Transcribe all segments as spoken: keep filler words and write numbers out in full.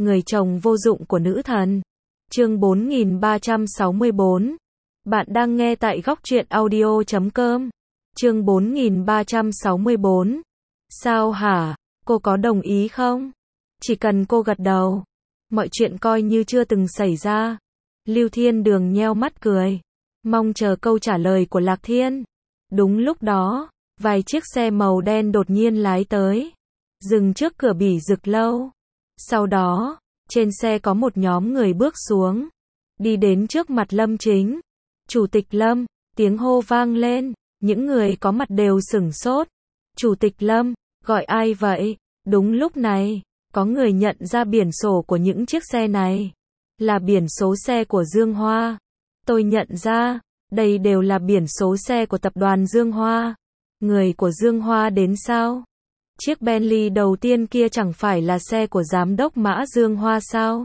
Người chồng vô dụng của nữ thần. Chương bốn nghìn ba trăm sáu mươi bốn. Bạn đang nghe tại góc truyện audio chấm com. Chương bốn nghìn ba trăm sáu mươi bốn. Sao hả? Cô có đồng ý không? Chỉ cần cô gật đầu, mọi chuyện coi như chưa từng xảy ra. Lưu Thiên Đường nheo mắt cười, mong chờ câu trả lời của Lạc Thiên. Đúng lúc đó, vài chiếc xe màu đen đột nhiên lái tới, dừng trước cửa Bỉ Dực lâu. Sau đó, trên xe có một nhóm người bước xuống, đi đến trước mặt Lâm Chính. Chủ tịch Lâm, tiếng hô vang lên, những người có mặt đều sửng sốt. Chủ tịch Lâm, gọi ai vậy? Đúng lúc này, có người nhận ra biển sổ của những chiếc xe này, là biển số xe của Dương Hoa. Tôi nhận ra, đây đều là biển số xe của tập đoàn Dương Hoa. Người của Dương Hoa đến sao? Chiếc Bentley đầu tiên kia chẳng phải là xe của giám đốc Mã Dương Hoa sao?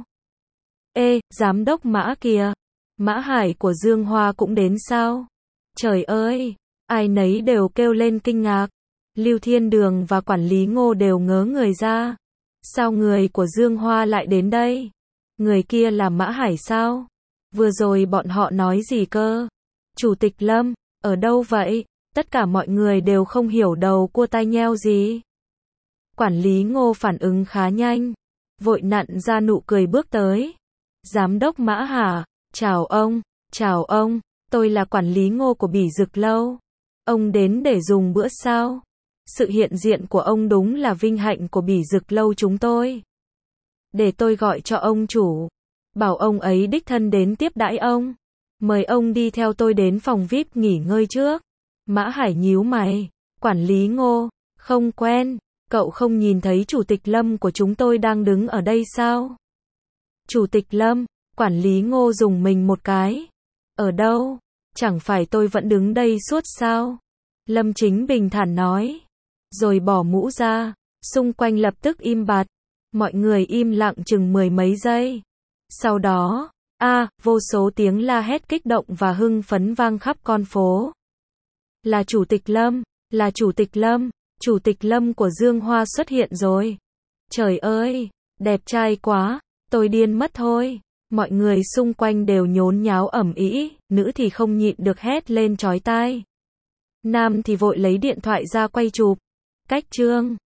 Ê, giám đốc Mã kìa, Mã Hải của Dương Hoa cũng đến sao? Trời ơi, ai nấy đều kêu lên kinh ngạc. Lưu Thiên Đường và quản lý Ngô đều ngớ người ra. Sao người của Dương Hoa lại đến đây? Người kia là Mã Hải sao? Vừa rồi bọn họ nói gì cơ? Chủ tịch Lâm, ở đâu vậy? Tất cả mọi người đều không hiểu đầu cua tai nheo gì. Quản lý Ngô phản ứng khá nhanh, vội nặn ra nụ cười bước tới. Giám đốc Mã hả? Chào ông, chào ông, tôi là quản lý Ngô của Bỉ Dực lâu. Ông đến để dùng bữa sao? Sự hiện diện của ông đúng là vinh hạnh của Bỉ Dực lâu chúng tôi. Để tôi gọi cho ông chủ, bảo ông ấy đích thân đến tiếp đãi ông. Mời ông đi theo tôi đến phòng vi ai pi nghỉ ngơi trước. Mã Hải nhíu mày, quản lý Ngô, không quen, cậu không nhìn thấy chủ tịch Lâm của chúng tôi đang đứng ở đây sao? Chủ tịch Lâm, quản lý Ngô dùng mình một cái. Ở đâu? Chẳng phải tôi vẫn đứng đây suốt sao? Lâm Chính bình thản nói, rồi bỏ mũ ra. Xung quanh lập tức im bặt, mọi người im lặng chừng mười mấy giây. Sau đó, a, vô số tiếng la hét kích động và hưng phấn vang khắp con phố. Là chủ tịch Lâm, là chủ tịch Lâm, chủ tịch Lâm của Dương Hoa xuất hiện rồi. Trời ơi, đẹp trai quá, tôi điên mất thôi. Mọi người xung quanh đều nhốn nháo ầm ĩ, nữ thì không nhịn được hét lên chói tai. Nam thì vội lấy điện thoại ra quay chụp. Cách chương